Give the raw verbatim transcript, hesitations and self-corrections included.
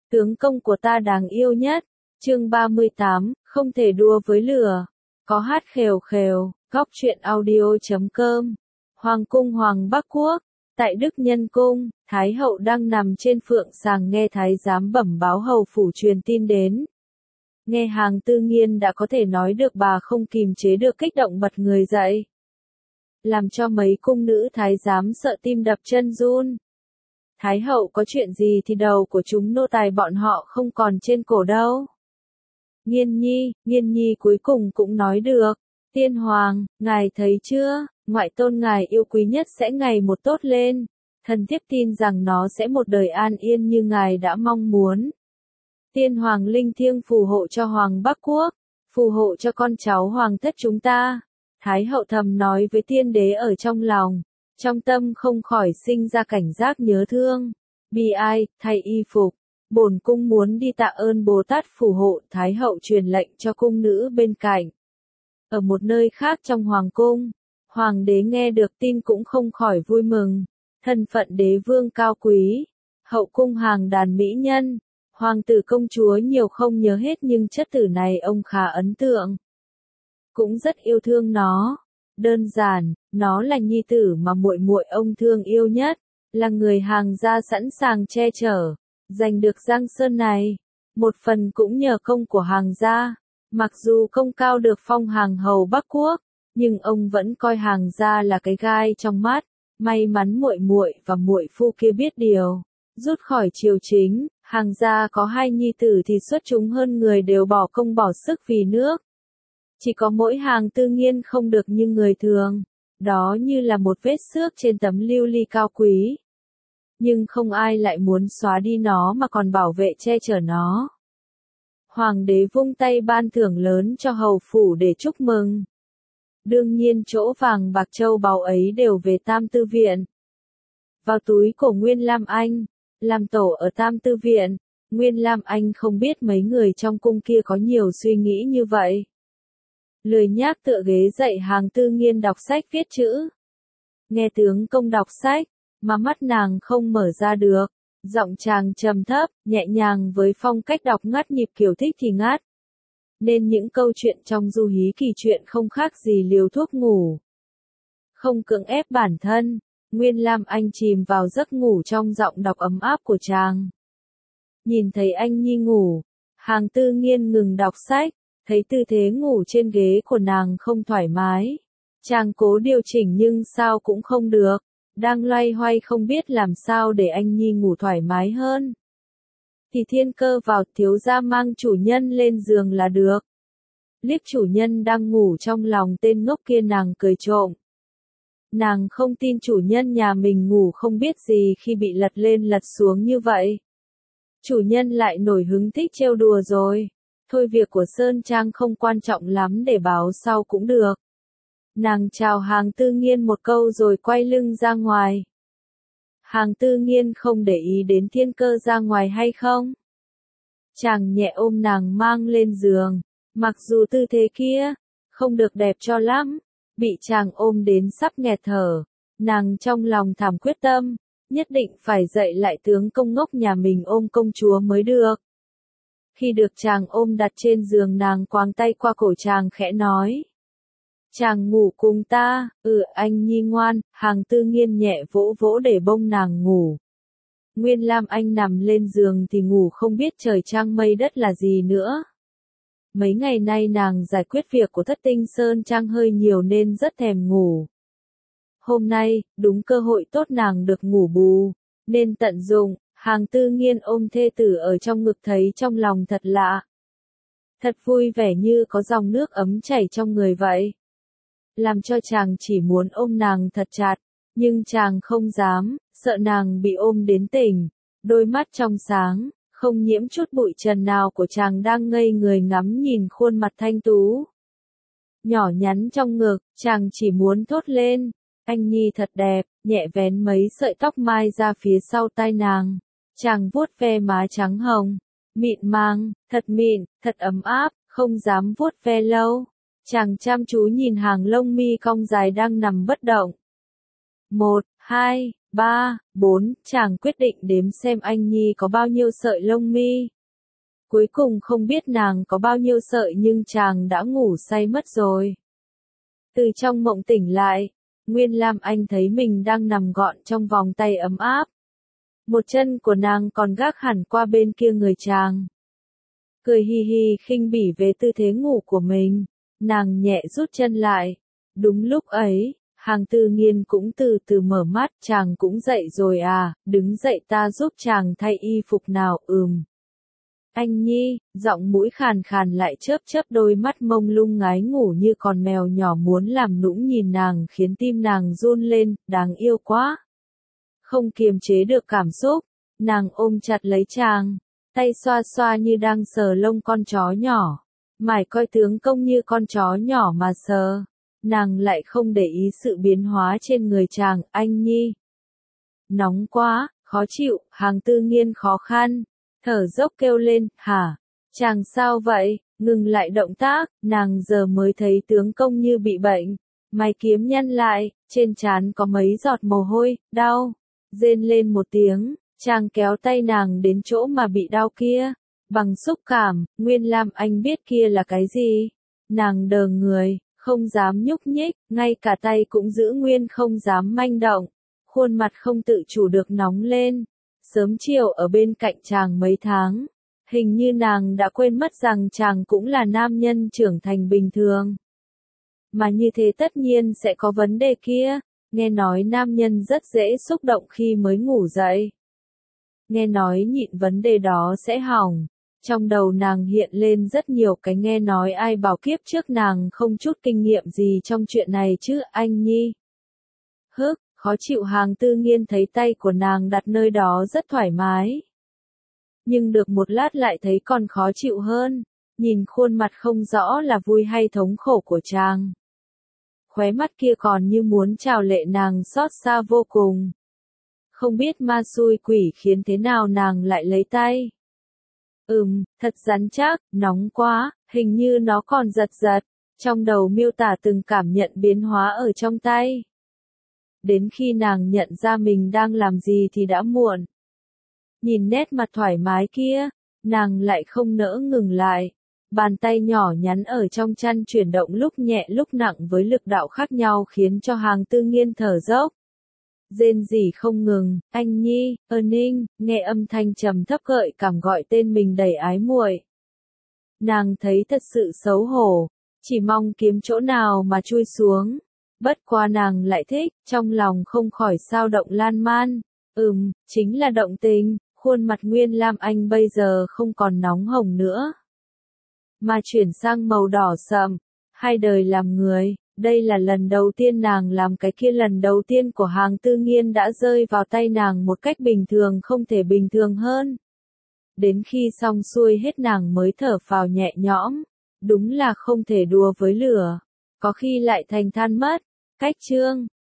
Tướng công của ta đáng yêu nhất. Chương ba mươi tám, không thể đua với lửa. Có hát khều khều, góc truyện audio chấm com. Hoàng cung Hoàng Bắc Quốc, tại Đức Nhân Cung, Thái hậu đang nằm trên phượng sàng nghe thái giám bẩm báo hầu phủ truyền tin đến. Nghe Hàng Tư Nghiên đã có thể nói được, bà không kìm chế được kích động bật người dậy. Làm cho mấy cung nữ thái giám sợ tim đập chân run. Thái hậu có chuyện gì thì đầu của chúng nô tài bọn họ không còn trên cổ đâu. Nghiên nhi, Nghiên nhi cuối cùng cũng nói được. Tiên hoàng, ngài thấy chưa, ngoại tôn ngài yêu quý nhất sẽ ngày một tốt lên. Thần thiếp tin rằng nó sẽ một đời an yên như ngài đã mong muốn. Tiên hoàng linh thiêng phù hộ cho Hoàng Bắc Quốc, phù hộ cho con cháu hoàng thất chúng ta. Thái hậu thầm nói với tiên đế ở trong lòng, trong tâm không khỏi sinh ra cảnh giác nhớ thương. Bi ai, thay y phục, bổn cung muốn đi tạ ơn Bồ Tát phù hộ. Thái hậu truyền lệnh cho cung nữ bên cạnh. Ở một nơi khác trong hoàng cung, hoàng đế nghe được tin cũng không khỏi vui mừng. Thân phận đế vương cao quý, hậu cung hàng đàn mỹ nhân, hoàng tử công chúa nhiều không nhớ hết, nhưng chất tử này ông khá ấn tượng. Cũng rất yêu thương nó. Đơn giản, nó là nhi tử mà muội muội ông thương yêu nhất, là người hàng gia sẵn sàng che chở. Giành được Giang Sơn này, một phần cũng nhờ công của hàng gia. Mặc dù không cao được phong hàng hầu Bắc Quốc, nhưng ông vẫn coi hàng gia là cái gai trong mắt. May mắn muội muội và muội phu kia biết điều, rút khỏi triều chính. Hàng gia có hai nhi tử thì xuất chúng hơn người, đều bỏ công bỏ sức vì nước. Chỉ có mỗi Hàng Tư Nghiên không được như người thường, đó như là một vết xước trên tấm lưu ly cao quý. Nhưng không ai lại muốn xóa đi nó mà còn bảo vệ che chở nó. Hoàng đế vung tay ban thưởng lớn cho hầu phủ để chúc mừng. Đương nhiên chỗ vàng bạc châu báu ấy đều về Tam Tư Viện. Vào túi của Nguyên Lam Anh, làm tổ ở Tam Tư Viện. Nguyên Lam Anh không biết mấy người trong cung kia có nhiều suy nghĩ như vậy. Lười nhác tựa ghế dậy Hàng Tư Nghiên đọc sách viết chữ. Nghe tướng công đọc sách, mà mắt nàng không mở ra được. Giọng chàng trầm thấp, nhẹ nhàng với phong cách đọc ngắt nhịp kiểu thích thì ngắt. Nên những câu chuyện trong Du Hí Kỳ chuyện không khác gì liều thuốc ngủ. Không cưỡng ép bản thân, Nguyên Lam Anh chìm vào giấc ngủ trong giọng đọc ấm áp của chàng. Nhìn thấy anh nhi ngủ, Hàng Tư Nghiên ngừng đọc sách, thấy tư thế ngủ trên ghế của nàng không thoải mái. Chàng cố điều chỉnh nhưng sao cũng không được, đang loay hoay không biết làm sao để anh nhi ngủ thoải mái hơn. Thì Thiên Cơ vào, thiếu gia mang chủ nhân lên giường là được. Liếc chủ nhân đang ngủ trong lòng tên ngốc kia, nàng cười trộm. Nàng không tin chủ nhân nhà mình ngủ không biết gì khi bị lật lên lật xuống như vậy. Chủ nhân lại nổi hứng thích trêu đùa rồi. Thôi việc của Sơn Trang không quan trọng lắm, để báo sau cũng được. Nàng chào Hàng Tư Nghiên một câu rồi quay lưng ra ngoài. Hàng Tư Nghiên không để ý đến Thiên Cơ ra ngoài hay không. Chàng nhẹ ôm nàng mang lên giường. Mặc dù tư thế kia không được đẹp cho lắm, bị chàng ôm đến sắp nghẹt thở, nàng trong lòng thầm quyết tâm, nhất định phải dạy lại tướng công ngốc nhà mình ôm công chúa mới được. Khi được chàng ôm đặt trên giường, nàng quàng tay qua cổ chàng khẽ nói. Chàng ngủ cùng ta, ừ anh nhi ngoan. Hàng Tư Nghiên nhẹ vỗ vỗ để bông nàng ngủ. Nguyên Lam Anh nằm lên giường thì ngủ không biết trời trăng mây đất là gì nữa. Mấy ngày nay nàng giải quyết việc của Thất Tinh Sơn Trang hơi nhiều nên rất thèm ngủ. Hôm nay, đúng cơ hội tốt nàng được ngủ bù, nên tận dụng. Hàng Tư Nghiên ôm thê tử ở trong ngực thấy trong lòng thật lạ. Thật vui vẻ, như có dòng nước ấm chảy trong người vậy. Làm cho chàng chỉ muốn ôm nàng thật chặt, nhưng chàng không dám, sợ nàng bị ôm đến tỉnh. Đôi mắt trong sáng, không nhiễm chút bụi trần nào của chàng đang ngây người ngắm nhìn khuôn mặt thanh tú. Nhỏ nhắn trong ngực, chàng chỉ muốn thốt lên. Anh nhi thật đẹp, nhẹ vén mấy sợi tóc mai ra phía sau tai nàng. Chàng vuốt ve má trắng hồng, mịn màng, thật mịn, thật ấm áp, không dám vuốt ve lâu. Chàng chăm chú nhìn hàng lông mi cong dài đang nằm bất động. Một, hai, ba, bốn, chàng quyết định đếm xem anh Nhi có bao nhiêu sợi lông mi. Cuối cùng không biết nàng có bao nhiêu sợi nhưng chàng đã ngủ say mất rồi. Từ trong mộng tỉnh lại, Nguyên Lam Anh thấy mình đang nằm gọn trong vòng tay ấm áp. Một chân của nàng còn gác hẳn qua bên kia người chàng. Cười hi hi khinh bỉ về tư thế ngủ của mình, nàng nhẹ rút chân lại. Đúng lúc ấy, Hàng Tư Nghiên cũng từ từ mở mắt, chàng cũng dậy rồi à, đứng dậy ta giúp chàng thay y phục nào, ừm. Anh Nhi, giọng mũi khàn khàn lại chớp chớp đôi mắt mông lung ngái ngủ như con mèo nhỏ muốn làm nũng nhìn nàng khiến tim nàng run lên, đáng yêu quá. Không kiềm chế được cảm xúc, nàng ôm chặt lấy chàng, tay xoa xoa như đang sờ lông con chó nhỏ, mải coi tướng công như con chó nhỏ mà sờ. Nàng lại không để ý sự biến hóa trên người chàng, anh Nhi. Nóng quá, khó chịu, Hàng Tư Nghiên khó khăn, thở dốc kêu lên, hả? Chàng sao vậy? Ngừng lại động tác, nàng giờ mới thấy tướng công như bị bệnh. Mày kiếm nhăn lại, trên trán có mấy giọt mồ hôi, đau. Rên lên một tiếng, chàng kéo tay nàng đến chỗ mà bị đau kia. Bằng xúc cảm, Nguyên Lam Anh biết kia là cái gì. Nàng đờ người, không dám nhúc nhích, ngay cả tay cũng giữ nguyên không dám manh động. Khuôn mặt không tự chủ được nóng lên. Sớm chiều ở bên cạnh chàng mấy tháng, hình như nàng đã quên mất rằng chàng cũng là nam nhân trưởng thành bình thường. Mà như thế tất nhiên sẽ có vấn đề kia, nghe nói nam nhân rất dễ xúc động khi mới ngủ dậy. Nghe nói nhịn vấn đề đó sẽ hỏng, trong đầu nàng hiện lên rất nhiều cái nghe nói ai bảo kiếp trước nàng không chút kinh nghiệm gì trong chuyện này chứ, anh Nhi. Hức. Khó chịu. Hàng Tư Nghiên thấy tay của nàng đặt nơi đó rất thoải mái. Nhưng được một lát lại thấy còn khó chịu hơn, nhìn khuôn mặt không rõ là vui hay thống khổ của chàng. Khóe mắt kia còn như muốn trào lệ nàng xót xa vô cùng. Không biết ma xui quỷ khiến thế nào nàng lại lấy tay. Ừm, thật rắn chắc, nóng quá, hình như nó còn giật giật, trong đầu miêu tả từng cảm nhận biến hóa ở trong tay. Đến khi nàng nhận ra mình đang làm gì thì đã muộn. Nhìn nét mặt thoải mái kia, nàng lại không nỡ ngừng lại. Bàn tay nhỏ nhắn ở trong chăn chuyển động lúc nhẹ lúc nặng với lực đạo khác nhau khiến cho Hàng Tư Nghiên thở dốc. Rên rỉ không ngừng, anh Nhi, ơ Ninh, nghe âm thanh trầm thấp gợi cảm gọi tên mình đầy ái muội. Nàng thấy thật sự xấu hổ, chỉ mong kiếm chỗ nào mà chui xuống. Bất quá nàng lại thích, trong lòng không khỏi sao động lan man. Ừm, chính là động tình, khuôn mặt Nguyên Lam Anh bây giờ không còn nóng hồng nữa, mà chuyển sang màu đỏ sậm. Hai đời làm người, đây là lần đầu tiên nàng làm cái kia, lần đầu tiên của Hàng Tư Nghiên đã rơi vào tay nàng một cách bình thường không thể bình thường hơn. Đến khi xong xuôi hết nàng mới thở phào nhẹ nhõm, đúng là không thể đùa với lửa, có khi lại thành than mất. Cách chương